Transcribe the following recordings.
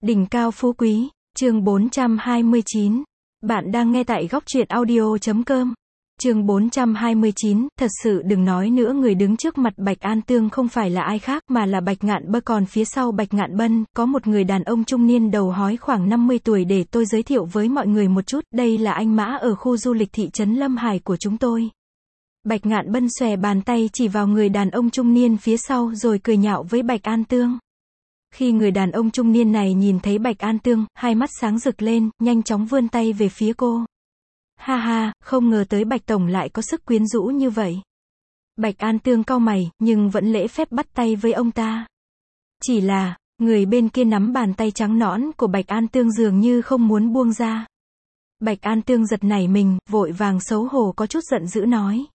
Đỉnh cao phú quý, chương 429. Bạn đang nghe tại góc truyện audio.com. Chương 429, thật sự đừng nói nữa, người đứng trước mặt Bạch An Tương không phải là ai khác mà là Bạch Ngạn Bân, còn phía sau Bạch Ngạn Bân, có một người đàn ông trung niên đầu hói khoảng 50 tuổi để tôi giới thiệu với mọi người một chút, đây là anh Mã ở khu du lịch thị trấn Lâm Hải của chúng tôi. Bạch Ngạn Bân xòe bàn tay chỉ vào người đàn ông trung niên phía sau rồi cười nhạo với Bạch An Tương. Khi người đàn ông trung niên này nhìn thấy Bạch An Tương, hai mắt sáng rực lên, nhanh chóng vươn tay về phía cô. Ha ha, không ngờ tới Bạch Tổng lại có sức quyến rũ như vậy. Bạch An Tương cau mày, nhưng vẫn lễ phép bắt tay với ông ta. Chỉ là, người bên kia nắm bàn tay trắng nõn của Bạch An Tương dường như không muốn buông ra. Bạch An Tương giật nảy mình, vội vàng xấu hổ có chút giận dữ nói.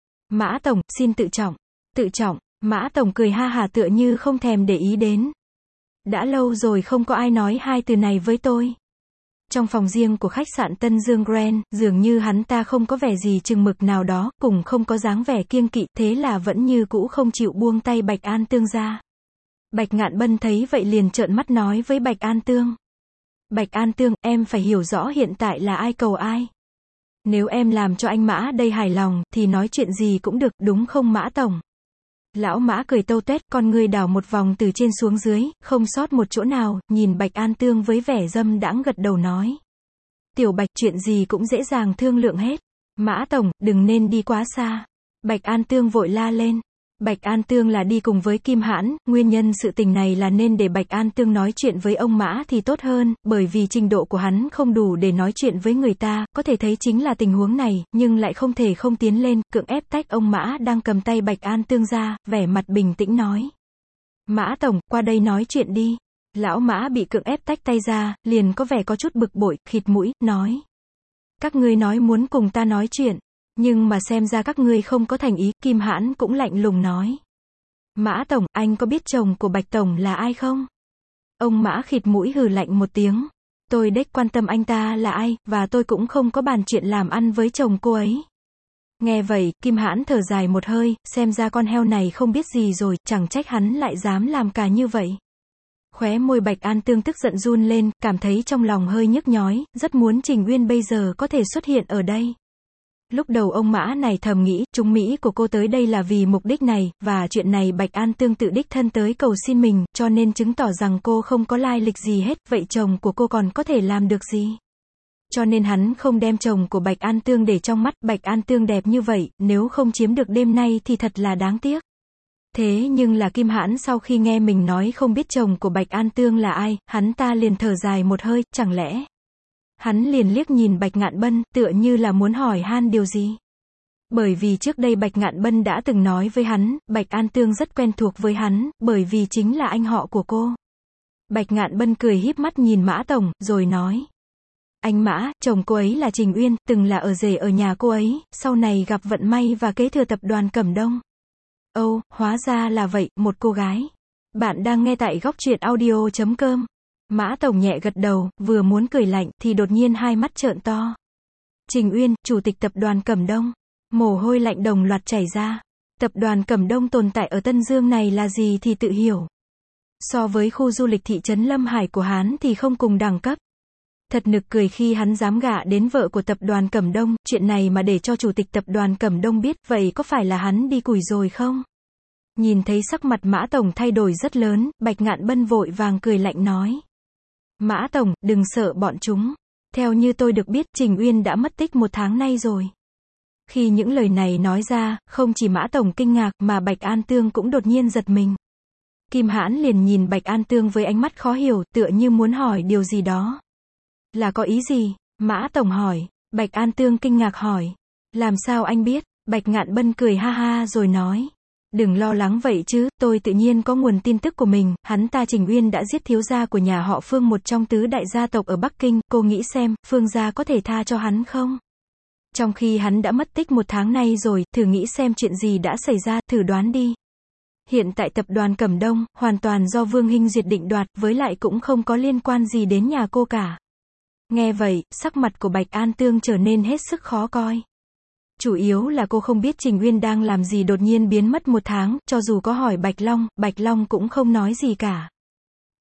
Mã Tổng, xin tự trọng. Tự trọng, Mã Tổng cười ha hả tựa như không thèm để ý đến. Đã lâu rồi không có ai nói hai từ này với tôi. Trong phòng riêng của khách sạn Tân Dương Grand, dường như hắn ta không có vẻ gì chừng mực nào đó, cùng không có dáng vẻ kiêng kỵ, thế là vẫn như cũ không chịu buông tay Bạch An Tương ra. Bạch Ngạn Bân thấy vậy liền trợn mắt nói với Bạch An Tương. Bạch An Tương, em phải hiểu rõ hiện tại là ai cầu ai. Nếu em làm cho anh Mã đây hài lòng, thì nói chuyện gì cũng được, đúng không Mã Tổng? Lão Mã cười tâu tuét, con ngươi đảo một vòng từ trên xuống dưới, không sót một chỗ nào, nhìn Bạch An Tương với vẻ dâm đãng gật đầu nói. Tiểu Bạch, chuyện gì cũng dễ dàng thương lượng hết. Mã Tổng, đừng nên đi quá xa. Bạch An Tương vội la lên. Bạch An Tương là đi cùng với Kim Hãn, nguyên nhân sự tình này là nên để Bạch An Tương nói chuyện với ông Mã thì tốt hơn, bởi vì trình độ của hắn không đủ để nói chuyện với người ta, có thể thấy chính là tình huống này, nhưng lại không thể không tiến lên, cưỡng ép tách ông Mã đang cầm tay Bạch An Tương ra, vẻ mặt bình tĩnh nói. Mã Tổng, qua đây nói chuyện đi. Lão Mã bị cưỡng ép tách tay ra, liền có vẻ có chút bực bội, khịt mũi, nói. Các ngươi nói muốn cùng ta nói chuyện. Nhưng mà xem ra các ngươi không có thành ý, Kim Hãn cũng lạnh lùng nói. Mã Tổng, anh có biết chồng của Bạch Tổng là ai không? Ông Mã khịt mũi hừ lạnh một tiếng. Tôi đếch quan tâm anh ta là ai, và tôi cũng không có bàn chuyện làm ăn với chồng cô ấy. Nghe vậy, Kim Hãn thở dài một hơi, xem ra con heo này không biết gì rồi, chẳng trách hắn lại dám làm cả như vậy. Khóe môi Bạch An Tương tức giận run lên, cảm thấy trong lòng hơi nhức nhói, rất muốn Trình Uyên bây giờ có thể xuất hiện ở đây. Lúc đầu ông Mã này thầm nghĩ, trung Mỹ của cô tới đây là vì mục đích này, và chuyện này Bạch An Tương tự đích thân tới cầu xin mình, cho nên chứng tỏ rằng cô không có lai lịch gì hết, vậy chồng của cô còn có thể làm được gì? Cho nên hắn không đem chồng của Bạch An Tương để trong mắt, Bạch An Tương đẹp như vậy, nếu không chiếm được đêm nay thì thật là đáng tiếc. Thế nhưng là Kim Hãn sau khi nghe mình nói không biết chồng của Bạch An Tương là ai, hắn ta liền thở dài một hơi, chẳng lẽ... Hắn liền liếc nhìn Bạch Ngạn Bân, tựa như là muốn hỏi han điều gì. Bởi vì trước đây Bạch Ngạn Bân đã từng nói với hắn, Bạch An Tương rất quen thuộc với hắn, bởi vì chính là anh họ của cô. Bạch Ngạn Bân cười híp mắt nhìn Mã Tổng, rồi nói. Anh Mã, chồng cô ấy là Trình Uyên, từng là ở rể ở nhà cô ấy, sau này gặp vận may và kế thừa tập đoàn Cẩm Đông. Ồ, hóa ra là vậy, một cô gái. Bạn đang nghe tại góc truyện audio.com. Mã Tổng nhẹ gật đầu, vừa muốn cười lạnh, thì đột nhiên hai mắt trợn to. Trình Uyên, chủ tịch tập đoàn Cẩm Đông. Mồ hôi lạnh đồng loạt chảy ra. Tập đoàn Cẩm Đông tồn tại ở Tân Dương này là gì thì tự hiểu. So với khu du lịch thị trấn Lâm Hải của hắn thì không cùng đẳng cấp. Thật nực cười khi hắn dám gả đến vợ của tập đoàn Cẩm Đông, chuyện này mà để cho chủ tịch tập đoàn Cẩm Đông biết, vậy có phải là hắn đi cùi rồi không? Nhìn thấy sắc mặt Mã Tổng thay đổi rất lớn, Bạch Ngạn Bân vội vàng cười lạnh nói. Mã Tổng, đừng sợ bọn chúng. Theo như tôi được biết, Trình Uyên đã mất tích 1 tháng nay rồi. Khi những lời này nói ra, không chỉ Mã Tổng kinh ngạc, mà Bạch An Tương cũng đột nhiên giật mình. Kim Hãn liền nhìn Bạch An Tương với ánh mắt khó hiểu, tựa như muốn hỏi điều gì đó. Là có ý gì? Mã Tổng hỏi. Bạch An Tương kinh ngạc hỏi. Làm sao anh biết? Bạch Ngạn Bân cười ha ha rồi nói. Đừng lo lắng vậy chứ, tôi tự nhiên có nguồn tin tức của mình, hắn ta Trình Uyên đã giết thiếu gia của nhà họ Phương, một trong tứ đại gia tộc ở Bắc Kinh, cô nghĩ xem, Phương gia có thể tha cho hắn không? Trong khi hắn đã mất tích 1 tháng nay rồi, thử nghĩ xem chuyện gì đã xảy ra, thử đoán đi. Hiện tại tập đoàn Cẩm Đông, hoàn toàn do Vương Hinh Duyệt định đoạt, với lại cũng không có liên quan gì đến nhà cô cả. Nghe vậy, sắc mặt của Bạch An Tương trở nên hết sức khó coi. Chủ yếu là cô không biết Trình Uyên đang làm gì đột nhiên biến mất 1 tháng, cho dù có hỏi Bạch Long cũng không nói gì cả.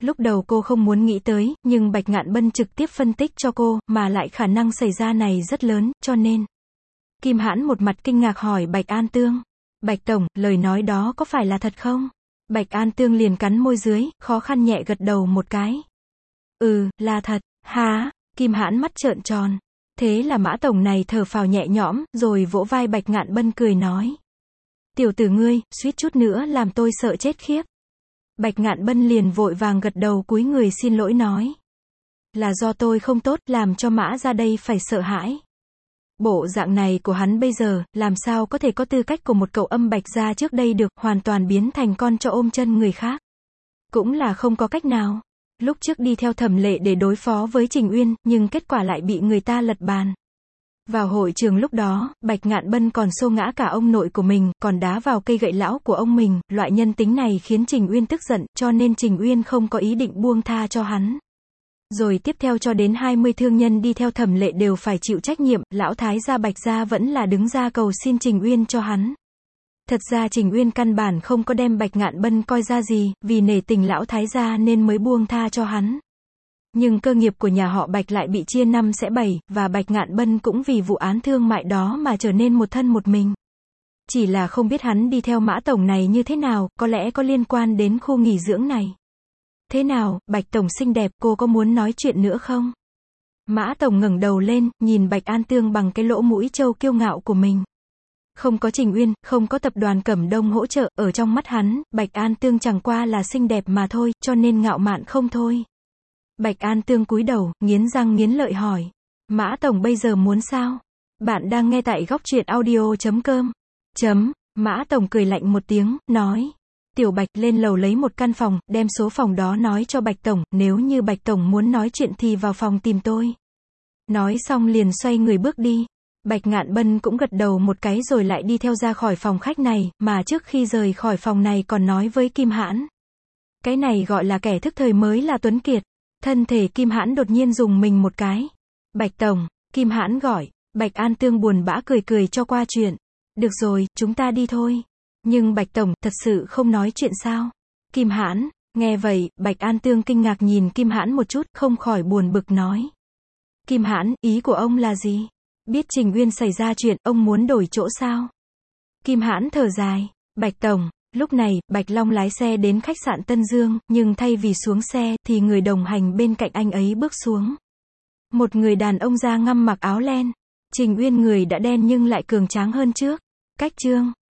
Lúc đầu cô không muốn nghĩ tới, nhưng Bạch Ngạn Bân trực tiếp phân tích cho cô, mà lại khả năng xảy ra này rất lớn, cho nên. Kim Hãn một mặt kinh ngạc hỏi Bạch An Tương. Bạch Tổng, lời nói đó có phải là thật không? Bạch An Tương liền cắn môi dưới, khó khăn nhẹ gật đầu một cái. Ừ, là thật. Hả? Kim Hãn mắt trợn tròn. Thế là Mã Tổng này thở phào nhẹ nhõm, rồi vỗ vai Bạch Ngạn Bân cười nói. Tiểu tử ngươi, suýt chút nữa làm tôi sợ chết khiếp. Bạch Ngạn Bân liền vội vàng gật đầu cúi người xin lỗi nói. Là do tôi không tốt, làm cho Mã ra đây phải sợ hãi. Bộ dạng này của hắn bây giờ, làm sao có thể có tư cách của một cậu âm Bạch gia trước đây được, hoàn toàn biến thành con cho ôm chân người khác. Cũng là không có cách nào. Lúc trước đi theo Thẩm Lệ để đối phó với Trình Uyên, nhưng kết quả lại bị người ta lật bàn. Vào hội trường lúc đó, Bạch Ngạn Bân còn xô ngã cả ông nội của mình, còn đá vào cây gậy lão của ông mình, loại nhân tính này khiến Trình Uyên tức giận, cho nên Trình Uyên không có ý định buông tha cho hắn. Rồi tiếp theo cho đến 20 thương nhân đi theo Thẩm Lệ đều phải chịu trách nhiệm, lão thái gia Bạch gia vẫn là đứng ra cầu xin Trình Uyên cho hắn. Thật ra Trình Uyên căn bản không có đem Bạch Ngạn Bân coi ra gì, vì nể tình lão thái gia nên mới buông tha cho hắn. Nhưng cơ nghiệp của nhà họ Bạch lại bị chia 5 xẻ 7, và Bạch Ngạn Bân cũng vì vụ án thương mại đó mà trở nên một thân một mình. Chỉ là không biết hắn đi theo Mã Tổng này như thế nào, có lẽ có liên quan đến khu nghỉ dưỡng này. Thế nào, Bạch Tổng xinh đẹp, cô có muốn nói chuyện nữa không? Mã Tổng ngẩng đầu lên, nhìn Bạch An Tương bằng cái lỗ mũi trâu kiêu ngạo của mình. Không có Trình Uyên, không có tập đoàn Cẩm Đông hỗ trợ, ở trong mắt hắn, Bạch An Tương chẳng qua là xinh đẹp mà thôi, cho nên ngạo mạn không thôi. Bạch An Tương cúi đầu, nghiến răng nghiến lợi hỏi. Mã Tổng bây giờ muốn sao? Bạn đang nghe tại góc truyện audio.com. Mã Tổng cười lạnh một tiếng, nói. Tiểu Bạch lên lầu lấy một căn phòng, đem số phòng đó nói cho Bạch Tổng, nếu như Bạch Tổng muốn nói chuyện thì vào phòng tìm tôi. Nói xong liền xoay người bước đi. Bạch Ngạn Bân cũng gật đầu một cái rồi lại đi theo ra khỏi phòng khách này, mà trước khi rời khỏi phòng này còn nói với Kim Hãn. Cái này gọi là kẻ thức thời mới là Tuấn Kiệt. Thân thể Kim Hãn đột nhiên dùng mình một cái. Bạch Tổng, Kim Hãn gọi. Bạch An Tương buồn bã cười cười cho qua chuyện. Được rồi, chúng ta đi thôi. Nhưng Bạch Tổng, thật sự không nói chuyện sao? Kim Hãn, nghe vậy, Bạch An Tương kinh ngạc nhìn Kim Hãn một chút, không khỏi buồn bực nói. Kim Hãn, ý của ông là gì? Biết Trình Uyên xảy ra chuyện, ông muốn đổi chỗ sao? Kim Hãn thở dài. Bạch Tổng, lúc này, Bạch Long lái xe đến khách sạn Tân Dương, nhưng thay vì xuống xe, thì người đồng hành bên cạnh anh ấy bước xuống. Một người đàn ông da ngăm mặc áo len. Trình Uyên người đã đen nhưng lại cường tráng hơn trước. Cách chương.